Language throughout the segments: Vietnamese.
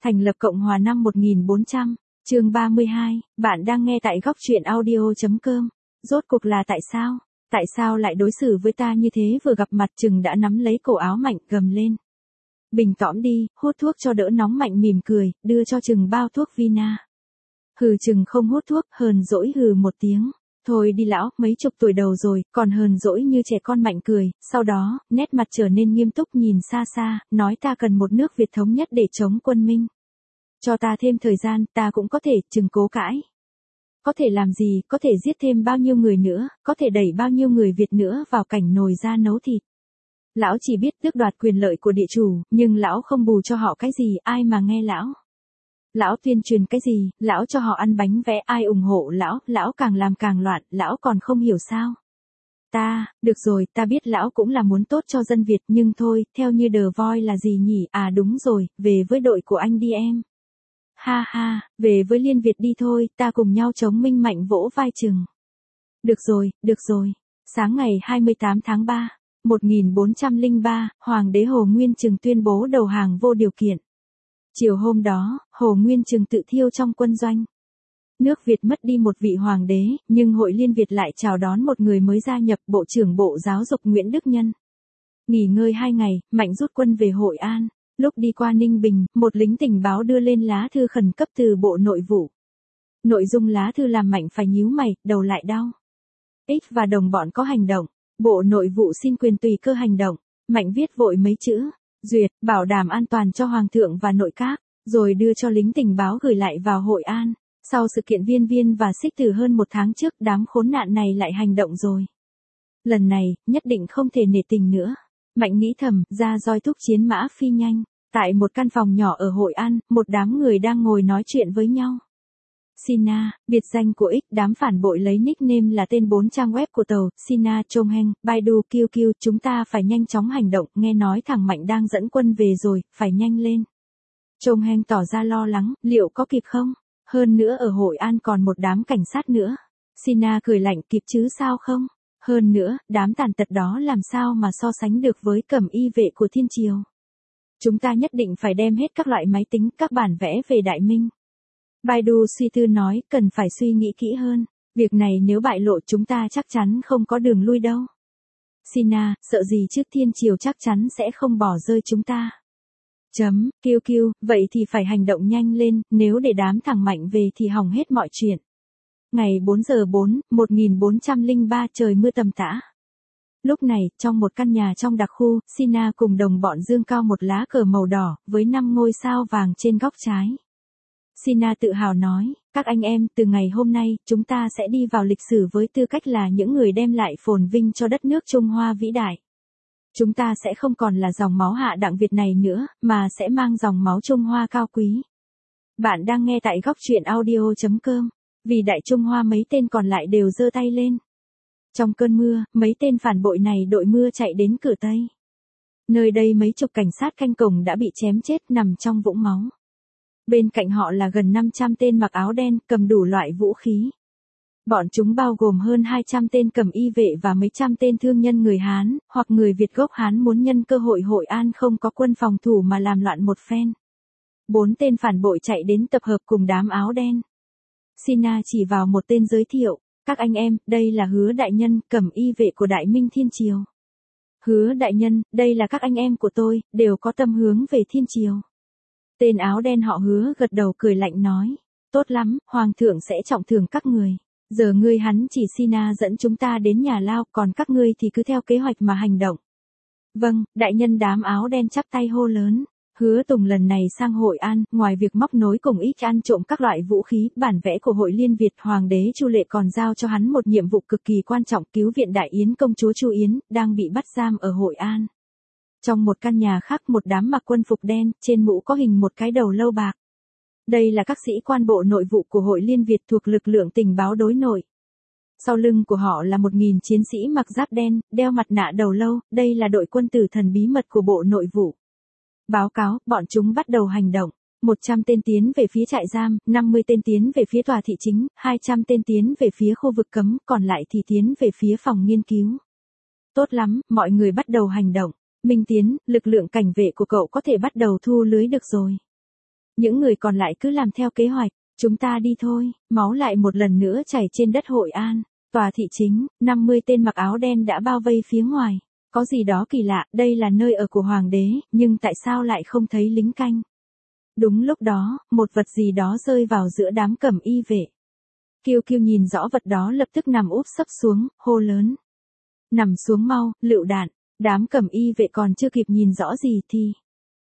Thành lập Cộng hòa năm 1400, chương 32, bạn đang nghe tại góc truyện audio.com. Rốt cuộc là tại sao? Tại sao lại đối xử với ta như thế? Vừa gặp mặt Trừng đã nắm lấy cổ áo Mạnh gầm lên. Bình tõm đi, hút thuốc cho đỡ nóng. Mạnh mỉm cười, đưa cho Trừng bao thuốc Vina. Hừ, Trừng không hút thuốc, hờn dỗi hừ một tiếng. Thôi đi lão, mấy chục tuổi đầu rồi, còn hờn dỗi như trẻ con. Mạnh cười, sau đó, nét mặt trở nên nghiêm túc nhìn xa xa, nói ta cần một nước Việt thống nhất để chống quân Minh. Cho ta thêm thời gian, ta cũng có thể. Trừng cố cãi. Có thể làm gì, có thể giết thêm bao nhiêu người nữa, có thể đẩy bao nhiêu người Việt nữa vào cảnh nồi ra nấu thịt. Lão chỉ biết tước đoạt quyền lợi của địa chủ, nhưng lão không bù cho họ cái gì, ai mà nghe lão. Lão tuyên truyền cái gì, lão cho họ ăn bánh vẽ, ai ủng hộ lão, lão càng làm càng loạn, lão còn không hiểu sao. Được rồi, ta biết lão cũng là muốn tốt cho dân Việt, nhưng thôi, theo như The Voice là gì nhỉ, à đúng rồi, về với đội của anh đi em. Ha ha, về với Liên Việt đi thôi, ta cùng nhau chống Minh. Mạnh vỗ vai Trừng. Được rồi. Sáng ngày 28 tháng 3, 1403, Hoàng đế Hồ Nguyên Trừng tuyên bố đầu hàng vô điều kiện. Chiều hôm đó, Hồ Nguyên Trừng tự thiêu trong quân doanh. Nước Việt mất đi một vị hoàng đế, nhưng Hội Liên Việt lại chào đón một người mới gia nhập, Bộ trưởng Bộ Giáo dục Nguyễn Đức Nhân. Nghỉ ngơi 2 ngày, Mạnh rút quân về Hội An. Lúc đi qua Ninh Bình, một lính tình báo đưa lên lá thư khẩn cấp từ Bộ Nội vụ. Nội dung lá thư làm Mạnh phải nhíu mày, đầu lại đau. X và đồng bọn có hành động. Bộ Nội vụ xin quyền tùy cơ hành động. Mạnh viết vội mấy chữ. Duyệt, bảo đảm an toàn cho Hoàng thượng và nội các, rồi đưa cho lính tình báo gửi lại vào Hội An. Sau sự kiện Viên và Xích Tử hơn 1 tháng trước, đám khốn nạn này lại hành động rồi. Lần này, nhất định không thể nể tình nữa. Mạnh nghĩ thầm, ra roi thúc chiến mã phi nhanh. Tại một căn phòng nhỏ ở Hội An, một đám người đang ngồi nói chuyện với nhau. Sina, biệt danh của X, đám phản bội lấy nickname là tên 4 trang web của tàu, Sina, Chongheng, Baidu, QQ, chúng ta phải nhanh chóng hành động, nghe nói thằng Mạnh đang dẫn quân về rồi, phải nhanh lên. Chongheng tỏ ra lo lắng, liệu có kịp không? Hơn nữa ở Hội An còn một đám cảnh sát nữa. Sina cười lạnh, kịp chứ sao không? Hơn nữa, đám tàn tật đó làm sao mà so sánh được với cẩm y vệ của thiên triều. Chúng ta nhất định phải đem hết các loại máy tính, các bản vẽ về Đại Minh. Baidu suy tư nói, cần phải suy nghĩ kỹ hơn. Việc này nếu bại lộ chúng ta chắc chắn không có đường lui đâu. Sina, sợ gì chứ, thiên triều chắc chắn sẽ không bỏ rơi chúng ta. QQ, vậy thì phải hành động nhanh lên, nếu để đám thằng Mạnh về thì hỏng hết mọi chuyện. Ngày 4/4, 1403, trời mưa tầm tã. Lúc này, trong một căn nhà trong đặc khu, Sina cùng đồng bọn dương cao một lá cờ màu đỏ, với 5 ngôi sao vàng trên góc trái. Sina tự hào nói, các anh em, từ ngày hôm nay, chúng ta sẽ đi vào lịch sử với tư cách là những người đem lại phồn vinh cho đất nước Trung Hoa vĩ đại. Chúng ta sẽ không còn là dòng máu hạ đẳng Việt này nữa, mà sẽ mang dòng máu Trung Hoa cao quý. Bạn đang nghe tại góc truyện audio.com. Vì Đại Trung Hoa mấy tên còn lại đều giơ tay lên. Trong cơn mưa, mấy tên phản bội này đội mưa chạy đến cửa Tây. Nơi đây mấy chục cảnh sát canh cổng đã bị chém chết nằm trong vũng máu. Bên cạnh họ là gần 500 tên mặc áo đen cầm đủ loại vũ khí. Bọn chúng bao gồm hơn 200 tên cẩm y vệ và mấy trăm tên thương nhân người Hán, hoặc người Việt gốc Hán muốn nhân cơ hội Hội An không có quân phòng thủ mà làm loạn một phen. 4 tên phản bội chạy đến tập hợp cùng đám áo đen. Sina chỉ vào một tên giới thiệu, các anh em, đây là Hứa đại nhân, cẩm y vệ của Đại Minh Thiên Triều. Hứa đại nhân, đây là các anh em của tôi, đều có tâm hướng về Thiên Triều. Tên áo đen họ Hứa gật đầu cười lạnh nói, tốt lắm, Hoàng thượng sẽ trọng thưởng các người. Giờ ngươi hắn chỉ Sina dẫn chúng ta đến nhà lao, còn các ngươi thì cứ theo kế hoạch mà hành động. Vâng, đại nhân. Đám áo đen chắp tay hô lớn. Hứa Tùng lần này sang Hội An, ngoài việc móc nối cùng X ăn trộm các loại vũ khí, bản vẽ của Hội Liên Việt, Hoàng đế Chu Lệ còn giao cho hắn một nhiệm vụ cực kỳ quan trọng, cứu viện Đại Yến công chúa Chu Yến, đang bị bắt giam ở Hội An. Trong một căn nhà khác, một đám mặc quân phục đen, trên mũ có hình một cái đầu lâu bạc. Đây là các sĩ quan Bộ Nội vụ của Hội Liên Việt thuộc lực lượng tình báo đối nội. Sau lưng của họ là 1.000 chiến sĩ mặc giáp đen, đeo mặt nạ đầu lâu, đây là đội quân tử thần bí mật của Bộ Nội vụ. Báo cáo, bọn chúng bắt đầu hành động. 100 tên tiến về phía trại giam, 50 tên tiến về phía tòa thị chính, 200 tên tiến về phía khu vực cấm, còn lại thì tiến về phía phòng nghiên cứu. Tốt lắm, mọi người bắt đầu hành động. Minh Tiến, lực lượng cảnh vệ của cậu có thể bắt đầu thu lưới được rồi. Những người còn lại cứ làm theo kế hoạch, chúng ta đi thôi, máu lại một lần nữa chảy trên đất Hội An. Tòa thị chính, 50 tên mặc áo đen đã bao vây phía ngoài. Có gì đó kỳ lạ, đây là nơi ở của hoàng đế, nhưng tại sao lại không thấy lính canh? Đúng lúc đó, một vật gì đó rơi vào giữa đám cẩm y vệ. Kiêu Kiêu nhìn rõ vật đó lập tức nằm úp sấp xuống, hô lớn. Nằm xuống mau, lựu đạn. Đám cẩm y vệ còn chưa kịp nhìn rõ gì thì...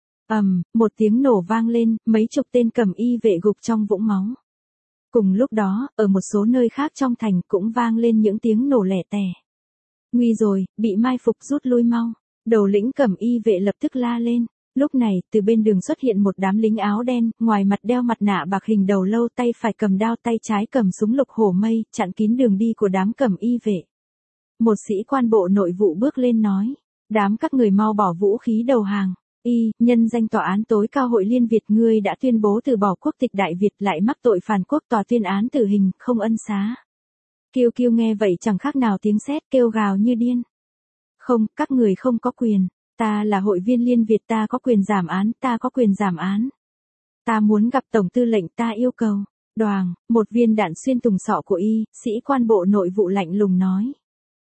một tiếng nổ vang lên, mấy chục tên cẩm y vệ gục trong vũng máu. Cùng lúc đó, ở một số nơi khác trong thành cũng vang lên những tiếng nổ lẻ tẻ. Nguy rồi, bị mai phục, rút lui mau. Đầu lĩnh cẩm y vệ lập tức la lên. Lúc này, từ bên đường xuất hiện một đám lính áo đen, ngoài mặt đeo mặt nạ bạc hình đầu lâu, tay phải cầm đao, tay trái cầm súng lục hổ mây, chặn kín đường đi của đám cẩm y vệ. Một sĩ quan bộ nội vụ bước lên nói, đám các người mau bỏ vũ khí đầu hàng. Nhân danh tòa án tối cao Hội Liên Việt, ngươi đã tuyên bố từ bỏ quốc tịch Đại Việt, lại mắc tội phản quốc, tòa tuyên án tử hình, không ân xá. Kiêu Kiêu nghe vậy chẳng khác nào tiếng sét, kêu gào như điên. Không, các người không có quyền. Ta là hội viên Liên Việt, ta có quyền giảm án, ta có quyền giảm án. Ta muốn gặp tổng tư lệnh, ta yêu cầu. Đoàng, một viên đạn xuyên tùng sọ của sĩ quan bộ nội vụ lạnh lùng nói.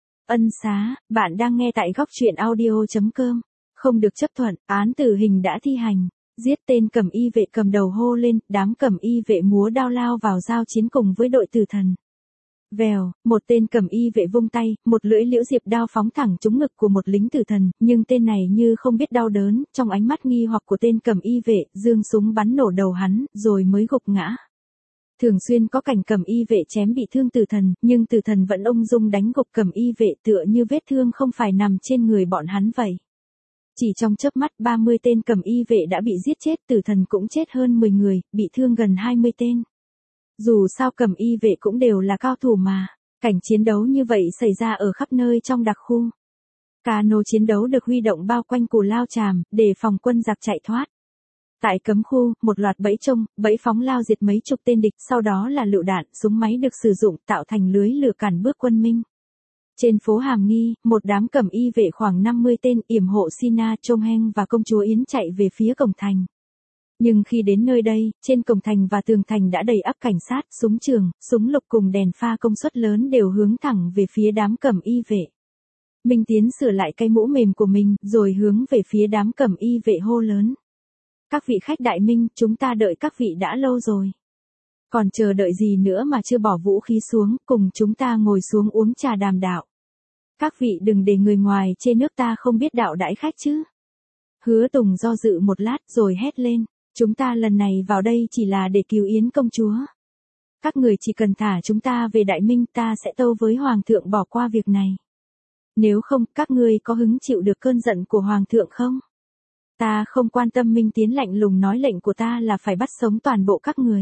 Ân xá, bạn đang nghe tại góc truyện audio.com. Không được chấp thuận, án tử hình đã thi hành. Giết tên cẩm y vệ cầm đầu hô lên, đám cẩm y vệ múa đao lao vào giao chiến cùng với đội tử thần. Vèo, một tên cẩm y vệ vung tay, một lưỡi liễu diệp đao phóng thẳng trúng ngực của một lính tử thần, nhưng tên này như không biết đau đớn, trong ánh mắt nghi hoặc của tên cẩm y vệ, giương súng bắn nổ đầu hắn, rồi mới gục ngã. Thường xuyên có cảnh cẩm y vệ chém bị thương tử thần, nhưng tử thần vẫn ung dung đánh gục cẩm y vệ, tựa như vết thương không phải nằm trên người bọn hắn vậy. Chỉ trong chớp mắt 30 tên cẩm y vệ đã bị giết chết, tử thần cũng chết hơn 10 người, bị thương gần 20 tên. Dù sao cẩm y vệ cũng đều là cao thủ mà. Cảnh chiến đấu như vậy xảy ra ở khắp nơi trong đặc khu. Cano chiến đấu được huy động bao quanh Cù Lao Chàm, để phòng quân giặc chạy thoát. Tại cấm khu, một loạt bẫy trông, bẫy phóng lao diệt mấy chục tên địch, sau đó là lựu đạn, súng máy được sử dụng tạo thành lưới lửa cản bước quân Minh. Trên phố Hàm Nghi, một đám cẩm y vệ khoảng 50 tên yểm hộ Sina, Trông Heng và công chúa Yến chạy về phía cổng thành. Nhưng khi đến nơi đây, trên cổng thành và tường thành đã đầy ắp cảnh sát, súng trường, súng lục cùng đèn pha công suất lớn đều hướng thẳng về phía đám cẩm y vệ. Minh Tiến sửa lại cái mũ mềm của mình, rồi hướng về phía đám cẩm y vệ hô lớn. Các vị khách đại minh, chúng ta đợi các vị đã lâu rồi. Còn chờ đợi gì nữa mà chưa bỏ vũ khí xuống, cùng chúng ta ngồi xuống uống trà đàm đạo. Các vị đừng để người ngoài chê nước ta không biết đạo đãi khách chứ. Hứa Tùng do dự một lát rồi hét lên. Chúng ta lần này vào đây chỉ là để cứu Yến công chúa. Các người chỉ cần thả chúng ta về Đại Minh, ta sẽ tâu với Hoàng thượng bỏ qua việc này. Nếu không, các ngươi có hứng chịu được cơn giận của Hoàng thượng không? Ta không quan tâm. Minh Tiến lạnh lùng nói, lệnh của ta là phải bắt sống toàn bộ các người.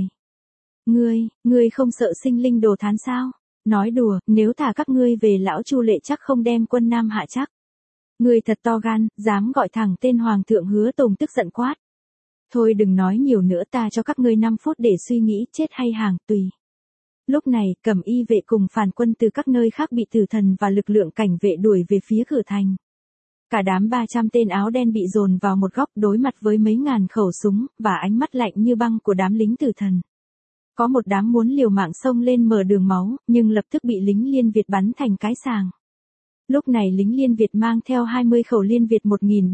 Ngươi không sợ sinh linh đồ thán sao? Nói đùa, nếu thả các ngươi về lão Chu Lệ chắc không đem quân Nam hạ chắc. Ngươi thật to gan, dám gọi thẳng tên Hoàng thượng. Hứa Tùng tức giận quát. Thôi đừng nói nhiều nữa, ta cho các ngươi 5 phút để suy nghĩ, chết hay hàng, tùy. Lúc này, cẩm y vệ cùng phản quân từ các nơi khác bị tử thần và lực lượng cảnh vệ đuổi về phía cửa thành. Cả đám 300 tên áo đen bị dồn vào một góc đối mặt với mấy ngàn khẩu súng, và ánh mắt lạnh như băng của đám lính tử thần. Có một đám muốn liều mạng xông lên mở đường máu, nhưng lập tức bị lính Liên Việt bắn thành cái sàng. Lúc này lính Liên Việt mang theo 20 khẩu Liên Việt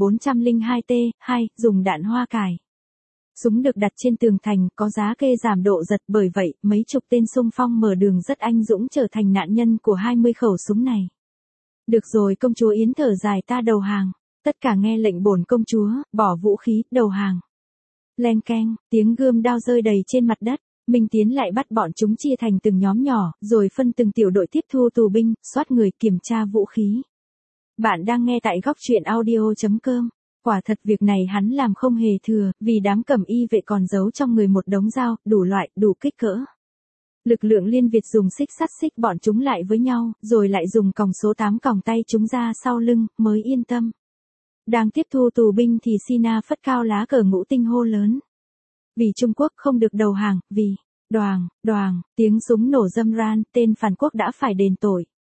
1402T2, dùng đạn hoa cải. Súng được đặt trên tường thành, có giá kê giảm độ giật, bởi vậy, mấy chục tên xung phong mở đường rất anh dũng trở thành nạn nhân của 20 khẩu súng này. Được rồi, công chúa Yến thở dài, ta đầu hàng. Tất cả nghe lệnh bổn công chúa, bỏ vũ khí, đầu hàng. Leng keng, tiếng gươm đao rơi đầy trên mặt đất. Minh Tiến lại bắt bọn chúng chia thành từng nhóm nhỏ, rồi phân từng tiểu đội tiếp thu tù binh, soát người, kiểm tra vũ khí. Bạn đang nghe tại góc truyện audio.com. Quả thật việc này hắn làm không hề thừa, vì đám cẩm y vệ còn giấu trong người một đống dao, đủ loại, đủ kích cỡ. Lực lượng Liên Việt dùng xích sắt xích bọn chúng lại với nhau, rồi lại dùng còng số 8 còng tay chúng ra sau lưng, mới yên tâm. Đang tiếp thu tù binh thì Sina phất cao lá cờ ngũ tinh hô lớn. Vì Trung Quốc không được đầu hàng, vì, đoàng, tiếng súng nổ râm ran, tên phản quốc đã phải đền tội.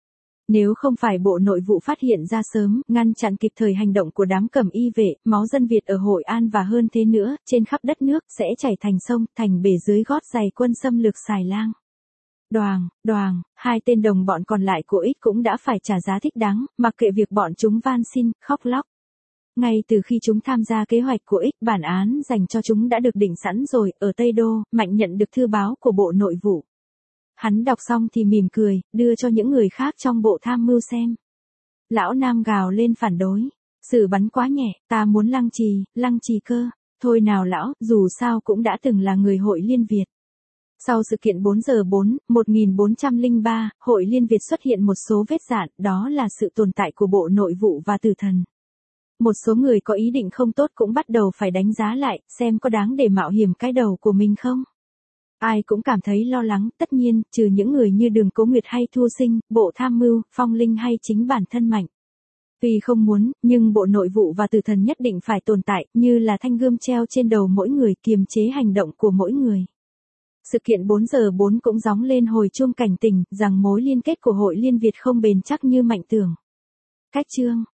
Nếu không phải Bộ Nội vụ phát hiện ra sớm, ngăn chặn kịp thời hành động của đám cẩm y vệ, máu dân Việt ở Hội An và hơn thế nữa, trên khắp đất nước, sẽ chảy thành sông, thành bể dưới gót giày quân xâm lược Xài Lang. Đoàng, hai tên đồng bọn còn lại của X cũng đã phải trả giá thích đáng, mặc kệ việc bọn chúng van xin, khóc lóc. Ngay từ khi chúng tham gia kế hoạch của X, bản án dành cho chúng đã được định sẵn rồi. Ở Tây Đô, Mạnh nhận được thư báo của Bộ Nội vụ. Hắn đọc xong thì mỉm cười, đưa cho những người khác trong bộ tham mưu xem. Lão Nam gào lên phản đối. Xử bắn quá nhẹ, ta muốn lăng trì cơ. Thôi nào lão, dù sao cũng đã từng là người Hội Liên Việt. Sau sự kiện 4 giờ 1403, Hội Liên Việt xuất hiện một số vết rạn, đó là sự tồn tại của Bộ Nội vụ và Tử Thần. Một số người có ý định không tốt cũng bắt đầu phải đánh giá lại, xem có đáng để mạo hiểm cái đầu của mình không. Ai cũng cảm thấy lo lắng, tất nhiên, trừ những người như Đường Cố Nguyệt hay Thu Sinh, Bộ Tham mưu, Phong Linh hay chính bản thân Mạnh. Tuy không muốn, nhưng Bộ Nội vụ và Tử Thần nhất định phải tồn tại, như là thanh gươm treo trên đầu mỗi người, kiềm chế hành động của mỗi người. Sự kiện 4 giờ 4 cũng gióng lên hồi chuông cảnh tỉnh, rằng mối liên kết của Hội Liên Việt không bền chắc như Mạnh tưởng. Cách chương